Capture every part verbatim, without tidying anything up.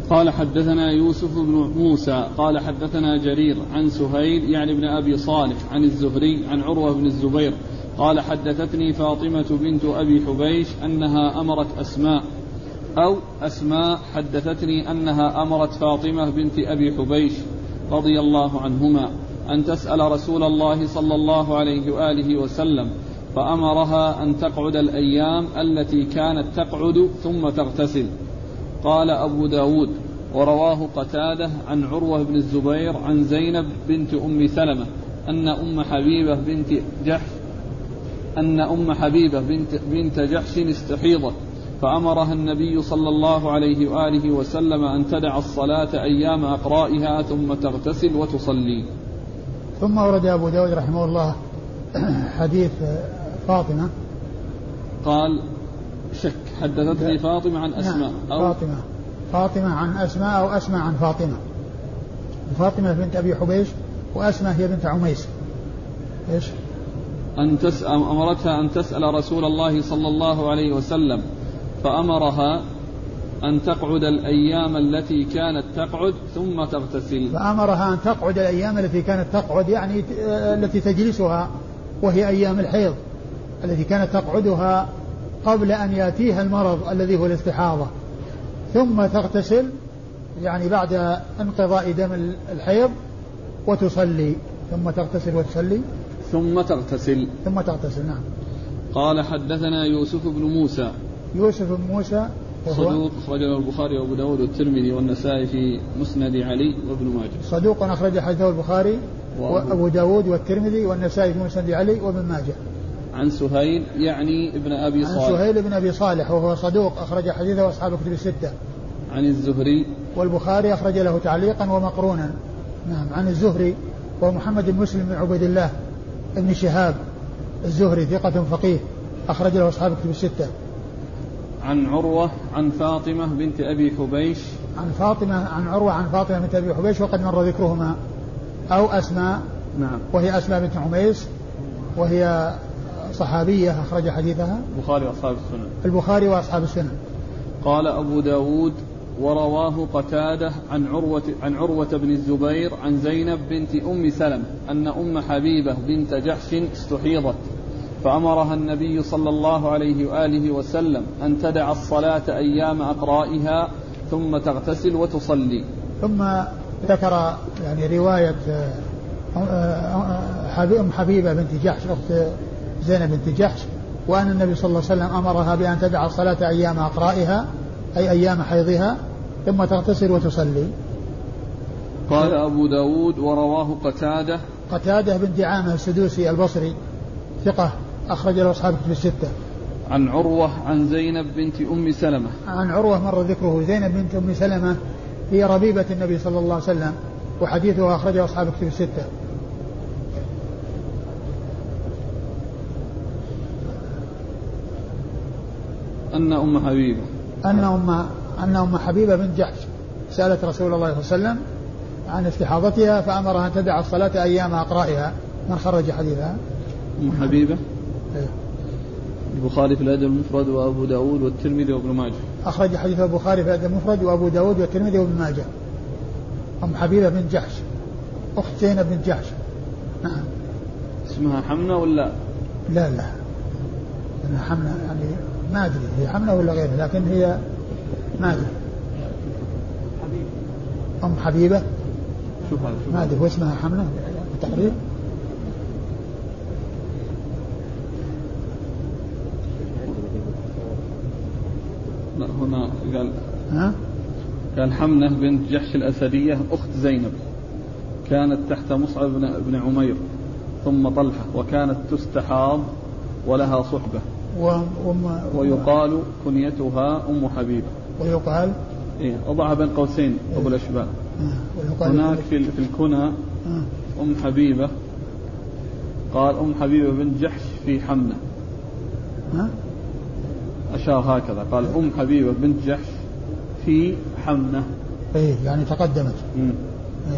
قال حدثنا يوسف بن موسى قال حدثنا جرير عن سهيل يعني ابن أبي صالح عن الزهري عن عروة بن الزبير قال حدثتني فاطمة بنت أبي حبيش أنها أمرت أسماء أو أسماء حدثتني أنها أمرت فاطمة بنت أبي حبيش رضي الله عنهما أن تسأل رسول الله صلى الله عليه وآله وسلم فأمرها أن تقعد الأيام التي كانت تقعد ثم تغتسل. قال أبو داود ورواه قتادة عن عروة بن الزبير عن زينب بنت أم سلمة أن أم حبيبة بنت جحش أن أم حبيبة بنت, بنت جحش استحيضت فأمرها النبي صلى الله عليه وآله وسلم أن تدع الصلاة أيام أقرائها ثم تغتسل وتصلي. ثم ورد أبو داود رحمه الله حديث فاطمة قال شك حدثتني فاطمة عن أسماء أو فاطمة فاطمة عن أسماء أو أسماء عن فاطمة. فاطمة بنت أبي حبيش وأسماء هي بنت عميس. إيش؟ أن تسأل أمرتها أن تسأل رسول الله صلى الله عليه وسلم فأمرها أن تقعد الأيام التي كانت تقعد ثم تغتسل. فأمرها أن تقعد الأيام التي كانت تقعد يعني التي تجلسها وهي أيام الحيض التي كانت تقعدها قبل أن يأتيها المرض الذي هو الاستحاضة ثم تغتسل يعني بعد انقضاء دم الحيض وتصلي ثم تغتسل وتصلي ثم تغتسل ثم تغتسل. نعم. قال حدثنا يوسف بن موسى يوسف بن موسى صدوق أخرجه البخاري وأبو داود والترمذي والنسائي في مسند علي وابن ماجه. صدوق أخرج حديثه البخاري وأبو داود والترمذي والنسائي في مسند علي وابن ماجه. عن سهيل يعني ابن أبي صالح. عن سهيل ابن أبي صالح وهو صدوق أخرج حديثه أصحاب الكتب الستة. عن الزهري والبخاري أخرج له تعليقا ومقرونا. نعم. عن الزهري ومحمد بن مسلم بن عبيد الله ابن شهاب الزهري ثقة فقيه أخرج له أصحاب الكتب الستة. عن عروة عن فاطمة بنت أبي حبيش عن فاطمة عن عروة عن فاطمة بنت أبي حبيش وقد مر ذكرهما أو أسماء. نعم. وهي أسماء بنت عميس وهي صحابية أخرج حديثها البخاري وأصحاب السنن. البخاري وأصحاب السنن. قال أبو داود ورواه قتادة عن عروة, عن عروة بن الزبير عن زينب بنت أم سلمة أن أم حبيبة بنت جحش استحيضت فأمرها النبي صلى الله عليه وآله وسلم أن تدع الصلاة أيام أقرائها ثم تغتسل وتصلي. ثم ذكر يعني رواية أم حبيبة بنت جحش أخت زينب بنت جحش وأن النبي صلى الله عليه وسلم أمرها بأن تدع الصلاة أيام أقرائها أي أيام حيضها ثم تغتسل وتصلي. قال أبو داود ورواه قتادة قتادة بن دعامة السدوسي البصري ثقة أخرج له أصحاب الكتب الستة. عن عروة عن زينب بنت أم سلمة. عن عروة مر ذكره. زينب بنت أم سلمة هي ربيبة النبي صلى الله عليه وسلم وحديثها أخرجه أصحاب الكتب الستة. أن أم حبيبة أن أم أن أم حبيبة بنت جحش سألت رسول الله صلى الله عليه وسلم عن استحاضتها فأمرها أن تدع الصلاة أيام أقرائها. من خرج حديثها؟ أم حبيبة. إيه؟ البخاري في الأدب المفرد وأبو داود والترمذي وابن ماجه. أخرج حديث البخاري في الأدب المفرد وأبو داود والترمذي وابن ماجه. أم حبيبة بنت جحش أخت زينب بنت جحش. نعم. اسمها حمنة ولا؟ لا لا أنها حمنة يعني ما أدري هي حمنة ولا غيرها لكن هي ما أدري. أم حبيبة شوف هذا ما أدري هو اسمها حمنة التقريب. لا هنا قال ها؟ قال حمنة بنت جحش الأسدية أخت زينب كانت تحت مصعب بن عمير ثم طلحة وكانت تستحاض ولها صحبة وم... ويقال كنيتها أم حبيبة. ويقال إيه أضعها بين قوسين أبو الأشباه. آه. هناك في في الكنى آه. أم حبيبة قال أم حبيبة بنت جحش في حمنة. آه. أشار هكذا قال أم حبيبة بنت جحش في حمنة. إيه يعني تقدمت. مم. إيه.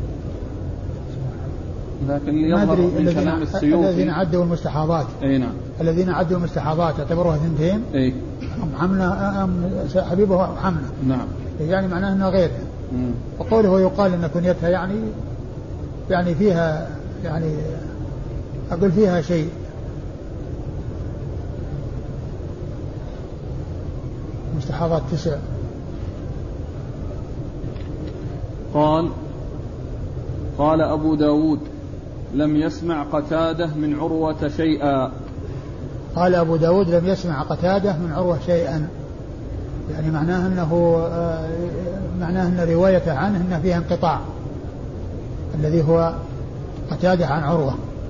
لكن يظهر من كلام السيوطي الذين عدوا المستحاضات. أي نعم الذين عدوا مستحاضات اعتبروها اثنتين إيه؟ أم حملة أم حبيبه أم حملة. نعم. يعني معناه أنها غيرها. وقوله يقال أن كنيتها يعني يعني فيها يعني أقول فيها شيء. مستحاضات تسع. قال قال أبو داود لم يسمع قتادة من عروة شيئا. قال أبو داود لم يسمع قتادة من عروة شيئا، يعني معناه أنه معناه أن رواية عنه أن فيها انقطاع الذي هو قتادة عن عروة.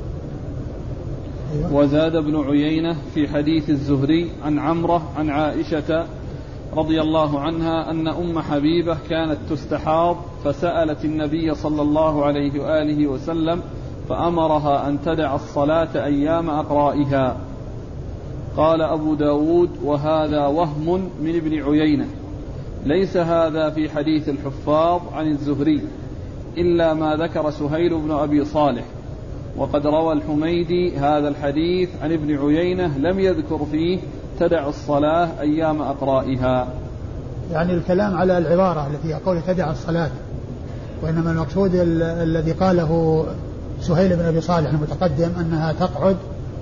أيوة. وزاد ابن عيينة في حديث الزهري عن عمرة عن عائشة رضي الله عنها أن أم حبيبة كانت تستحاض فسألت النبي صلى الله عليه وآله وسلم فأمرها أن تدع الصلاة أيام أقرائها. قال أبو داود وهذا وهم من ابن عيينة، ليس هذا في حديث الحفاظ عن الزهري إلا ما ذكر سهيل بن أبي صالح، وقد روى الحميدي هذا الحديث عن ابن عيينة لم يذكر فيه تدع الصلاة أيام أقرائها. يعني الكلام على العبارة التي يقول تدع الصلاة، وإنما المقصود الذي قاله سهيل بن أبي صالح المتقدم أنها تقعد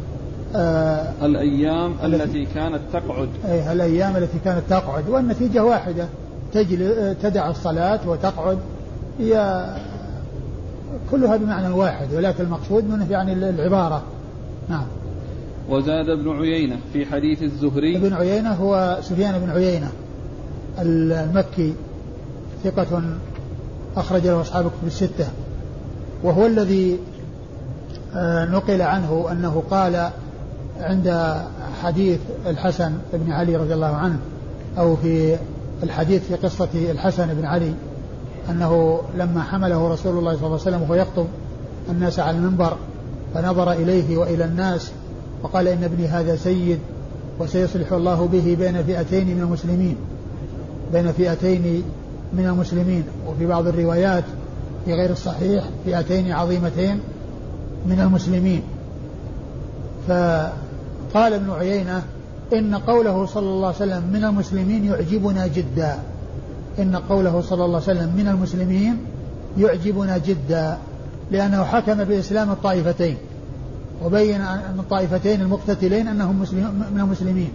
آه الأيام التي كانت تقعد. أي الأيام التي كانت تقعد، والنتيجة واحدة، تجل تدع الصلاة وتقعد، هي كلها بمعنى واحد، ولكن المقصود منه يعني العبارة. نعم. وزاد ابن عيينة في حديث الزهري. ابن عيينة هو سفيان بن عيينة المكي، ثقة أخرج له أصحاب الكتب الستة، وهو الذي نقل عنه أنه قال عند حديث الحسن بن علي رضي الله عنه، أو في الحديث في قصة الحسن بن علي، أنه لما حمله رسول الله صلى الله عليه وسلم وهو يخطب الناس على المنبر فنظر إليه وإلى الناس وقال إن ابني هذا سيد وسيصلح الله به بين فئتين من المسلمين بين فئتين من المسلمين وفي بعض الروايات في غير الصحيح فئتين عظيمتين من المسلمين. فقال ابن عيينة إن قوله صلى الله عليه وسلم من المسلمين يعجبنا جدا، إن قوله صلى الله عليه وسلم من المسلمين يعجبنا جدا، لأنه حكم بإسلام الطائفتين وبين أن الطائفتين المقتتلين أنهم من المسلمين.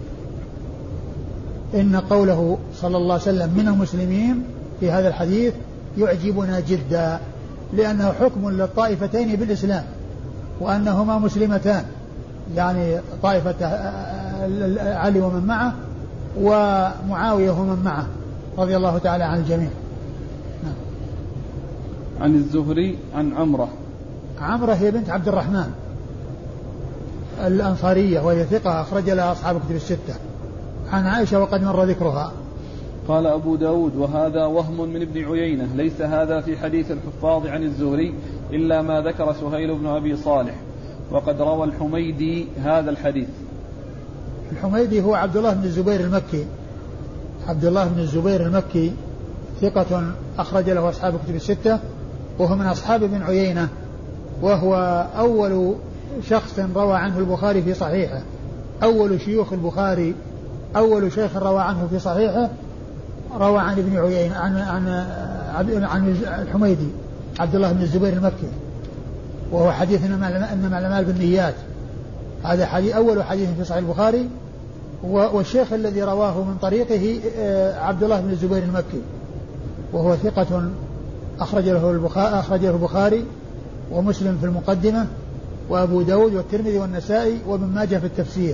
إن قوله صلى الله عليه وسلم من المسلمين في هذا الحديث يعجبنا جدا، لأنه حكم للطائفتين بالإسلام وأنهما مسلمتان، يعني طائفة علي ومن معه ومعاوية ومن معه رضي الله تعالى عن الجميع. نعم. عن الزهري عن عمرة. عمرة هي بنت عبد الرحمن الأنصارية وهي ثقة أخرج لها أصحاب الكتب الستة. عن عائشة وقد مر ذكرها. قال أبو داود وهذا وهم من ابن عيينة، ليس هذا في حديث الحفاظ عن الزهري إلا ما ذكر سهيل بن أبي صالح، وقد روى الحميدي هذا الحديث. الحميدي هو عبد الله بن الزبير المكي، عبد الله بن الزبير المكي ثقة أخرج له أصحاب الكتب الستة، وهو من أصحاب ابن عيينة، وهو أول شخص روى عنه البخاري في صحيحه، أول شيوخ البخاري، أول شيخ روى عنه في صحيحه روى عن ابن عيينة عن عن عن الحميدي عبد الله بن الزبير المكي، وهو حديث إنما الأعمال بالنيات، هذا حديث أول حديث في صحيح البخاري، والشيخ الذي رواه من طريقه عبد الله بن الزبير المكي، وهو ثقة أخرج له البخاري أخرج له البخاري ومسلم في المقدمة وأبو داود والترمذي والنسائي وابن ماجه في التفسير.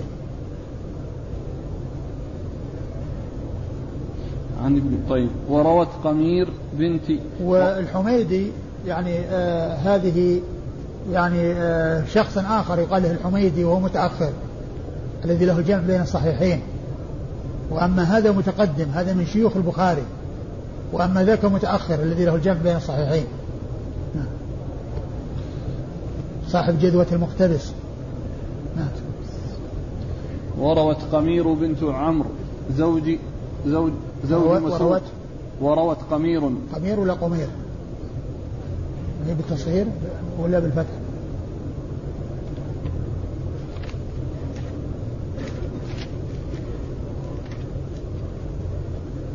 عن ابن طيب. وروت قمير بنت. والحميدي يعني آه هذه يعني آه شخص آخر يقال له الحميدي وهو متأخر الذي له الجمع بين الصحيحين، وأما هذا متقدم، هذا من شيوخ البخاري، وأما ذاك متأخر الذي له الجمع بين الصحيحين، صاحب جدوة المقتبس. وروت قمير بنت عمرو زوج زوج زوج مسعود. وروت قمير. قمير ولا قمير؟ هي بالتصغير ولا بالفتح؟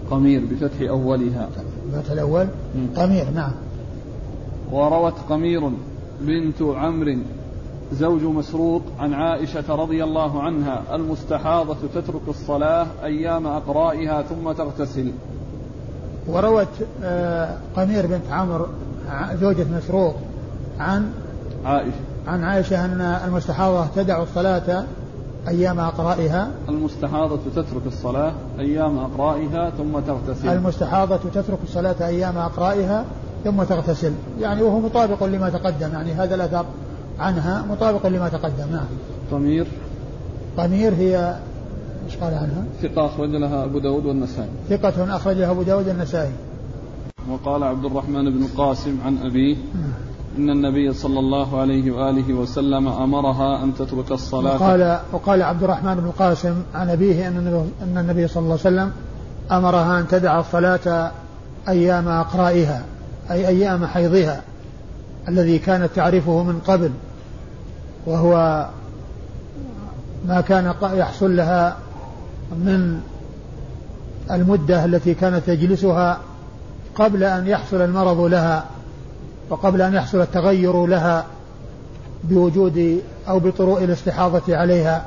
قمير بفتح أولها. بفتح الأول قمير نعم. وروت قمير بنت عمرو زوج مسروق عن عائشة رضي الله عنها المستحاضة تترك الصلاة أيام أقرائها ثم تغتسل. وروت قمير بنت عمرو زوجة مسروق عن عائشة عن عائشة أن المستحاضة تدع الصلاة أيام أقرائها. المستحاضة تترك الصلاة أيام أقرائها ثم تغتسل. المستحاضة تترك الصلاة أيام أقرائها ثم تغتسل، يعني وهو مطابق لما تقدم، يعني هذا الأثر عنها مطابق لما تقدم. نعم. قمير قمير هي ايش قال عنها؟ ثقة أخرج لها أبو داود والنسائي. ثقة أخرج لها أبو داود والنسائي. وقال عبد الرحمن بن القاسم عن أبيه إن النبي صلى الله عليه وآله وسلم أمرها أن تترك الصلاة. وقال, وقال عبد الرحمن بن القاسم عن أبيه أن النبي صلى الله عليه وسلم أمرها أن تدع الصلاة أيام أقرائها، أي أيام حيضها الذي كانت تعرفه من قبل، وهو ما كان يحصل لها من المدة التي كانت تجلسها قبل أن يحصل المرض لها وقبل أن يحصل التغير لها بوجود أو بطروء الاستحاضة عليها.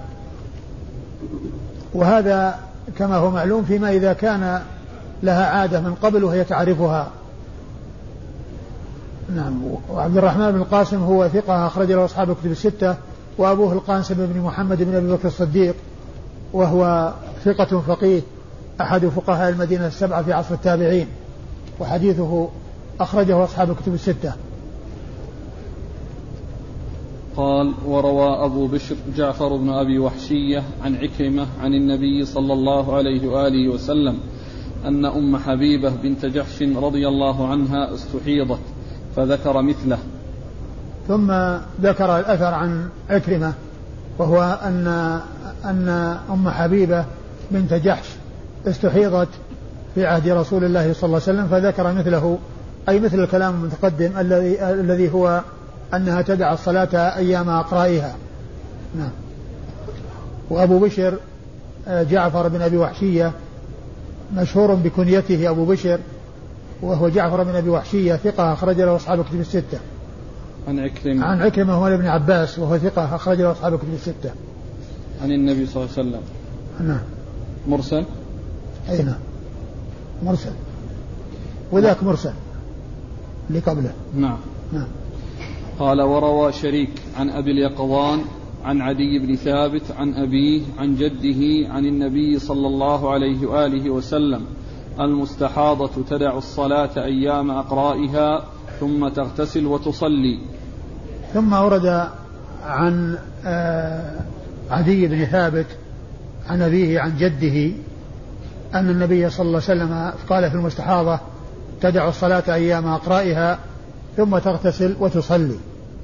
وهذا كما هو معلوم فيما إذا كان لها عادة من قبل وهي تعرفها. نعم. وعبد الرحمن بن القاسم هو ثقة أخرج له أصحاب الكتب الستة، وأبوه القاسم بن محمد بن أبي بكر الصديق وهو ثقة فقيه أحد فقهاء المدينة السبعة في عصر التابعين، وحديثه أخرجه أصحاب الكتب الستة. قال وروى أبو بشر جعفر بن أبي وحشية عن عكرمة عن النبي صلى الله عليه وآله وسلم أن أم حبيبة بنت جحش رضي الله عنها استحيضت فذكر مثله. ثم ذكر الأثر عن عكرمة وهو أن أن أم حبيبة بنت جحش استحيضت في عهد رسول الله صلى الله عليه وسلم فذكر مثله، أي مثل الكلام المتقدم الذي الذي هو أنها تدع الصلاة أيام أقرائها. نعم. وأبو بشر جعفر بن أبي وحشية مشهور بكنيته أبو بشر، وهو جعفر بن أبي وحشية ثقة أخرج له أصحاب الكتب الستة. عن عكرمة عن عكرمة هو ابن عباس وهو ثقة أخرج له أصحاب الكتب الستة. عن النبي صلى الله عليه وسلم. نعم. مرسل. أي نعم مرسل، وذاك مرسل اللي قبله. نعم. نعم. قال وروى شريك عن أبي اليقظان عن عدي بن ثابت عن أبيه عن جده عن النبي صلى الله عليه وآله وسلم المستحاضة تدع الصلاة أيام أقرائها ثم تغتسل وتصلي. ثم ورد عن عدي بن ثابت عن أبيه عن جده أن النبي صلى الله عليه وسلم قال في المستحاضة تدع الصلاة أيام أقرائها ثم تغتسل وتصلي.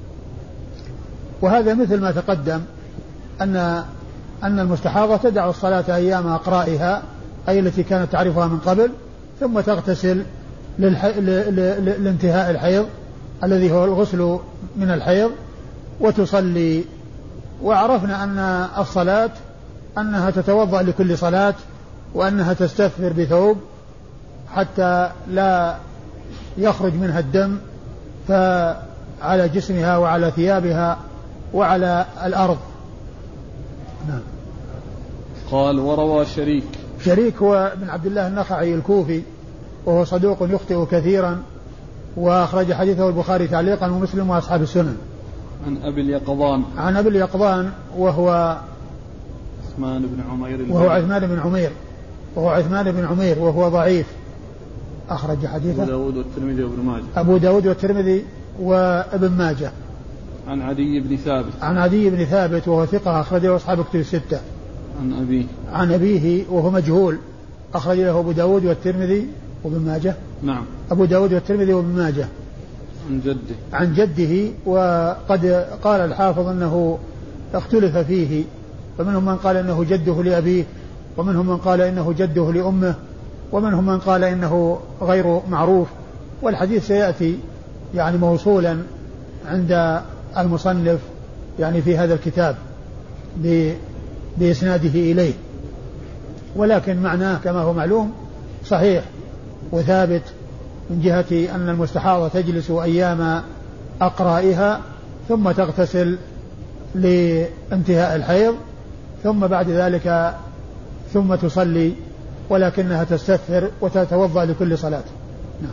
وهذا مثل ما تقدم أن أن المستحاضة تدع الصلاة أيام أقرائها أي التي كانت تعرفها من قبل ثم تغتسل للح... ل... ل... لانتهاء الحيض الذي هو الغسل من الحيض وتصلي. وعرفنا أن الصلاة أنها تتوضأ لكل صلاة وأنها تستثمر بثوب حتى لا يخرج منها الدم فعلى جسمها وعلى ثيابها وعلى الأرض. نعم. قال وروى شريك شريك هو بن عبد الله النخعي الكوفي وهو صدوق يخطئ كثيرا وأخرج حديثه البخاري تعليقا ومسلم وأصحاب السنن. عن أبي اليقظان عن أبي اليقظان وهو عثمان بن عمير وهو عثمان بن عمير وهو عثمان بن عمير وهو ضعيف أخرج حديثه أبو داود والترمذي وابن ماجه. أبو داود والترمذي وابن ماجه. عن عدي بن ثابت عن عدي بن ثابت وهو ثقة أخرجه أصحاب الكتب الستة. عن أبيه عن أبيه وهو مجهول أخرج له أبو داود والترمذي وابن ماجه. نعم. أبو داود والترمذي وابن ماجه. عن جده عن جده وقد قال الحافظ أنه اختلف فيه، فمنهم من قال إنه جده لأبيه ومنهم من قال إنه جده لأمه ومنهم من قال إنه غير معروف، والحديث سيأتي يعني موصولا عند المصنف يعني في هذا الكتاب بإسناده إليه، ولكن معناه كما هو معلوم صحيح وثابت من جهة أن المستحاضة تجلس أيام أقرائها ثم تغتسل لانتهاء الحيض ثم بعد ذلك ثم تصلي ولكنها تستثر وتتوضأ لكل صلاة. نعم.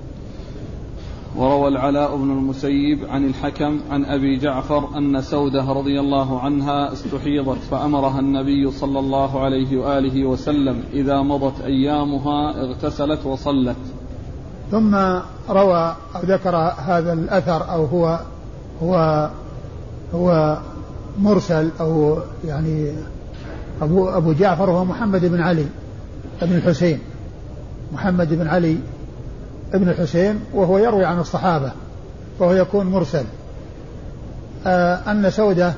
وروى العلاء بن المسيب عن الحكم عن أبي جعفر أن سودة رضي الله عنها استحيضت فأمرها النبي صلى الله عليه وآله وسلم إذا مضت أيامها اغتسلت وصلت. ثم روى أو ذكر هذا الأثر أو هو هو هو مرسل أو يعني أبو, أبو جعفر هو محمد بن علي بن الحسين محمد بن علي ابن الحسين وهو يروي عن الصحابة فهو يكون مرسل. آه أن سودة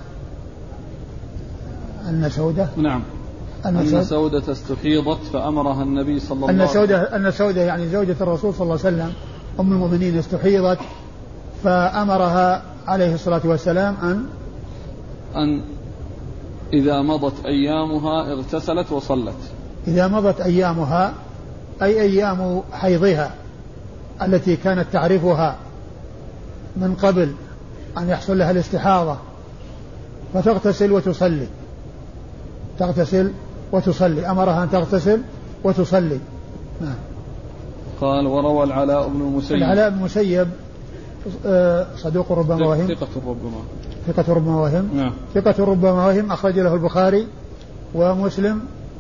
أن سودة نعم أن, أن سودة استحيضت فأمرها النبي صلى الله عليه وسلم أن سودة أن سودة يعني زوجة الرسول صلى الله عليه وسلم أم المؤمنين استحيضت فأمرها عليه الصلاة والسلام أن أن إذا مضت أيامها اغتسلت وصلت. إذا مضت أيامها أي أيام حيضها التي كانت تعرفها من قبل أن يحصل لها الاستحاضة فتغتسل وتصلي تغتسل وتصلي أمرها أن تغتسل وتصلي. نعم. قال وروى العلاء بن المسيب العلاء بن المسيب صدوق ربما وهم ثقة ربما ثقة ربما وهم نعم ثقة ربما وهم أخرج له البخاري ومسلم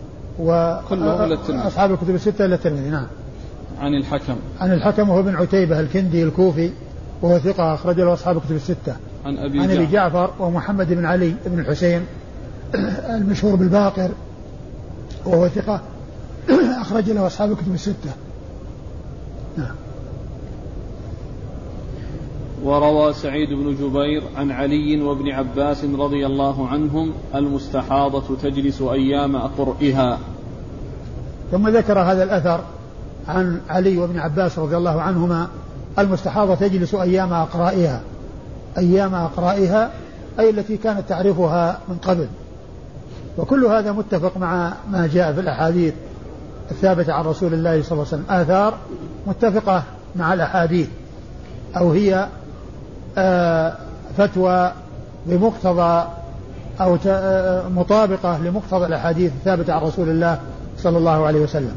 وأصحاب الكتب الستة إلا الترمذي. نعم. عن الحكم عن الحكم وهو بن عتيبة الكندي الكوفي وهو ثقة أخرج له أصحاب الكتب الستة. عن أبي, عن أبي جعفر ومحمد بن علي بن الحسين المشهور بالباقر وهو ثقة أخرج له أصحاب الكتب الستة. نعم. وروى سعيد بن جبير عن علي وابن عباس رضي الله عنهم المستحاضة تجلس أيام أقرئها. ثم ذكر هذا الأثر عن علي وابن عباس رضي الله عنهما المستحاضة تجلس أيام أقرائها أيام أقرائها أي التي كانت تعرفها من قبل. وكل هذا متفق مع ما جاء في الأحاديث الثابتة عن رسول الله صلى الله عليه وسلم آثار متفقة مع الأحاديث أو هي آه فتوى بمقتضى أو آه مطابقة لمقتضى الأحاديث الثابتة عن رسول الله صلى الله عليه وسلم.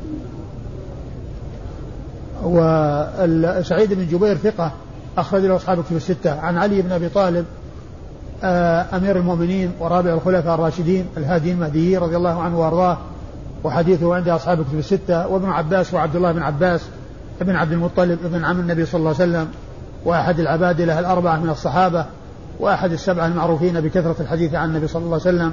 وسعيد بن جبير ثقة أخرج له أصحاب الكتب الستة. عن علي بن أبي طالب آه أمير المؤمنين ورابع الخلفاء الراشدين الهادي المهديين رضي الله عنه وأرضاه وحديثه عند أصحاب الكتب الستة. وابن عباس وعبد الله بن عباس ابن عبد المطلب ابن عم النبي صلى الله عليه وسلم وأحد العبادلة الأربعة من الصحابة وأحد السبعة المعروفين بكثرة الحديث عن النبي صلى الله عليه وسلم.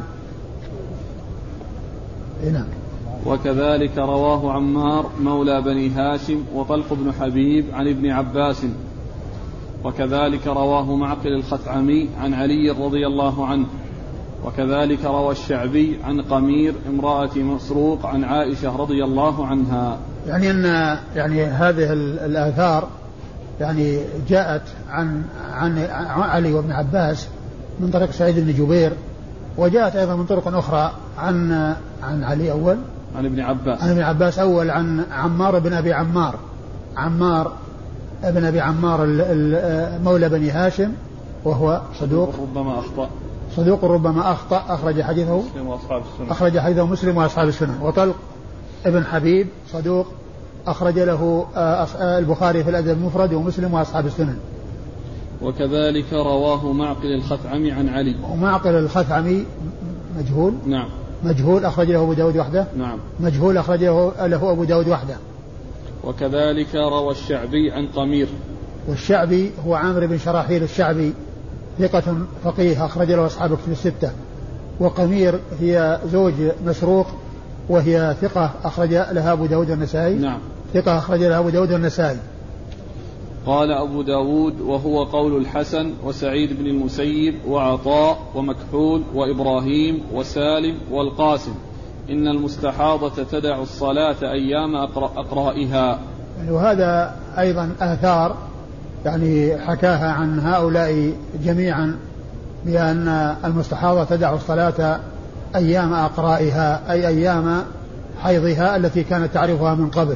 هنا. وكذلك رواه عمار مولى بني هاشم وطلق بن حبيب عن ابن عباس. وكذلك رواه معقل الخثعمي عن علي رضي الله عنه. وكذلك روى الشعبي عن قمير امرأة مسروق عن عائشة رضي الله عنها. يعني أن يعني هذه الآثار يعني جاءت عن عن علي وابن عباس من طريق سعيد بن جبير وجاءت أيضا من طرق أخرى عن عن علي أول عن ابن عباس عن ابن عباس أول عن عمار بن أبي عمار عمار ابن أبي عمار مولى بني هاشم وهو صدوق ربما أخطأ صدوق ربما أخطأ أخرج حديثه مسلم وأصحاب السنن أخرج حديثه مسلم وأصحاب السنن. وطلق ابن حبيب صدوق أخرج له البخاري في الأدب المفرد ومسلم وأصحاب السنن. وكذلك رواه معقل الخثعمي عن علي. ومعقل الخثعمي مجهول نعم مجهول أخرج له أبو داود وحده نعم مجهول أخرج له أبو داود وحده. وكذلك روى الشعبي عن قمير. والشعبي هو عامر بن شراحيل الشعبي ثقة فقيه أخرج له أصحاب الكتب الستة. وقمير هي زوج مسروق وهي ثقة أخرج لها أبو داود والنسائي. نعم ثقة أخرج لها أبو داود والنسائي. قال أبو داود وهو قول الحسن وسعيد بن المسيب وعطاء ومكحول وإبراهيم وسالم والقاسم إن المستحاضة تدع الصلاة أيام أقرائها. يعني وهذا أيضا آثار يعني حكاها عن هؤلاء جميعا بأن المستحاضة تدع الصلاة أيام أقرائها أي أيام حيضها التي كانت تعرفها من قبل.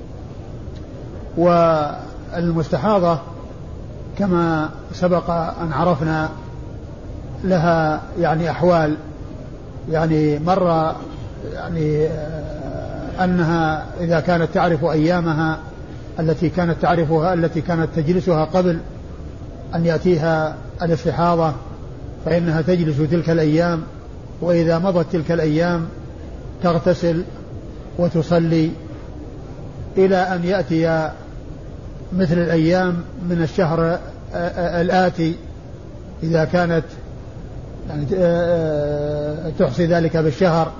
والمستحاضة كما سبق أن عرفنا لها يعني أحوال، يعني مرة يعني أنها إذا كانت تعرف أيامها التي كانت تعرفها التي كانت تجلسها قبل أن يأتيها الاستحاضة فإنها تجلس تلك الأيام، وإذا مضت تلك الأيام تغتسل وتصلي إلى أن يأتي مثل الأيام من الشهر الآتي إذا كانت يعني تحصي ذلك بالشهر.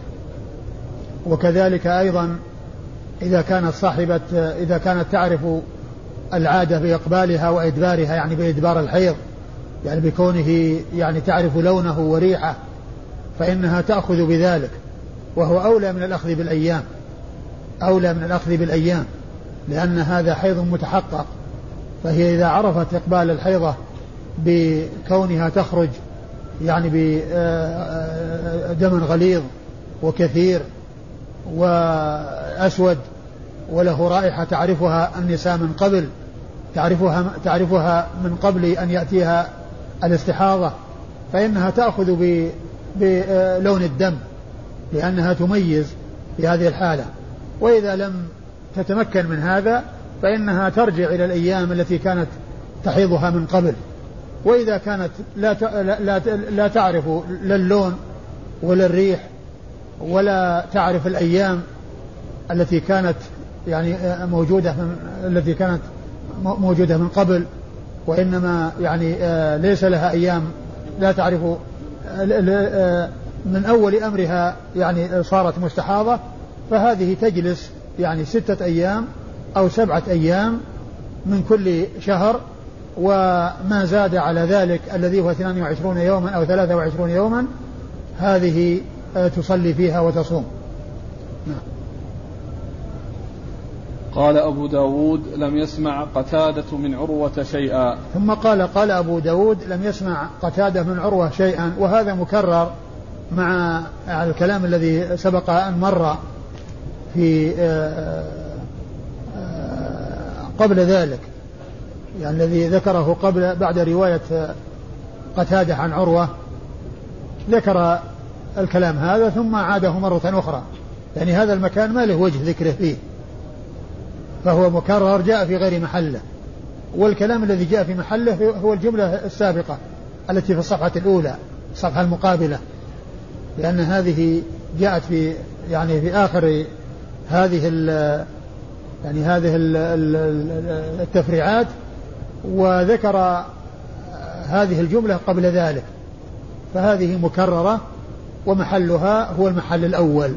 وكذلك أيضا إذا كانت صاحبة إذا كانت تعرف العادة بإقبالها وإدبارها، يعني بإدبار الحيض، يعني بكونه يعني تعرف لونه وريحه، فإنها تأخذ بذلك، وهو أولى من الأخذ بالأيام أولى من الأخذ بالأيام لأن هذا حيض متحقق. فهي إذا عرفت إقبال الحيضة بكونها تخرج يعني بدم غليظ وكثير وأسود وله رائحة تعرفها النساء من قبل تعرفها تعرفها من قبل أن يأتيها الاستحاضة، فإنها تأخذ بلون الدم لأنها تميز في هذه الحالة. وإذا لم تتمكن من هذا فإنها ترجع إلى الأيام التي كانت تحيضها من قبل. وإذا كانت لا لا لا تعرف لا اللون ولا الريح ولا تعرف الأيام التي كانت يعني موجودة من التي كانت موجودة من قبل، وإنما يعني ليس لها أيام لا تعرف من أول أمرها يعني صارت مستحاضة، فهذه تجلس يعني ستة أيام أو سبعة أيام من كل شهر، وما زاد على ذلك الذي هو اثنين وعشرين يوما أو ثلاثة وعشرين يوما هذه تصلي فيها وتصوم. نعم. قال أبو داود لم يسمع قتادة من عروة شيئا. ثم قال قال أبو داود لم يسمع قتادة من عروة شيئا، وهذا مكرر مع الكلام الذي سبق أن مر في قبل ذلك، يعني الذي ذكره قبل بعد رواية قتادة عن عروة ذكر الكلام هذا ثم عاده مرة أخرى، يعني هذا المكان ما له وجه ذكره فيه، فهو مكرر جاء في غير محله. والكلام الذي جاء في محله هو الجملة السابقة التي في الصفحة الأولى الصفحة المقابلة، لأن هذه جاءت في يعني في آخر هذه ال يعني هذه ال التفريعات، وذكر هذه الجملة قبل ذلك، فهذه مكررة ومحلها هو المحل الأول.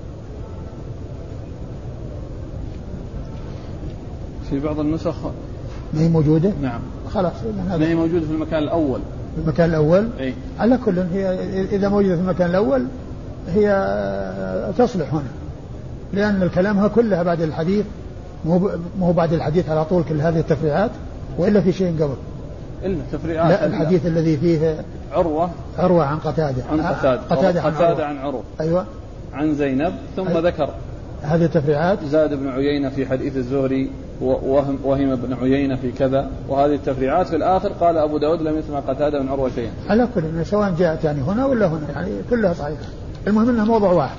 في بعض النسخ ما هي موجودة؟ نعم خلاص ما هي موجودة في المكان الأول. في المكان الأول؟ أي. على كل هي إذا موجودة في المكان الأول هي تصلح هنا، لأن الكلام كلها بعد الحديث، مو مو بعد الحديث على طول كل هذه التفريعات، وإلا في شيء قبل. إلا تفريعات. لا الحديث إلا. الذي فيه عروة عروة عن قتادة عن قتادة قتادة عن, قتادة عن عروة. أيوة. عن زينب ثم أيوة. ذكر هذه التفريعات. زاد بن عيينة في حديث الزهري وهم, وهم بن عيينة في كذا، وهذه التفريعات في الآخر قال أبو داود لم يسمع قتادة من عروة شيئا. على كل سواء جاءت يعني هنا ولا هنا يعني كلها صحيحة، المهم أنه موضوع واحد.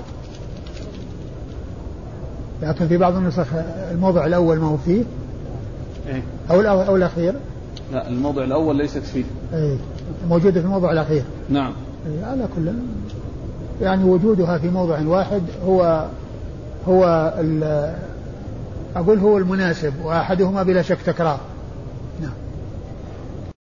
لكن في بعض النسخ الموضع الأول ما هو فيه. إيه؟ أو الأول أو الأخير. لا الموضع الأول ليست فيه. إيه؟ موجودة في الموضع الأخير. نعم. إيه؟ على كل يعني وجودها في موضع واحد هو هو أقول هو المناسب، وأحدهما بلا شك تكرار.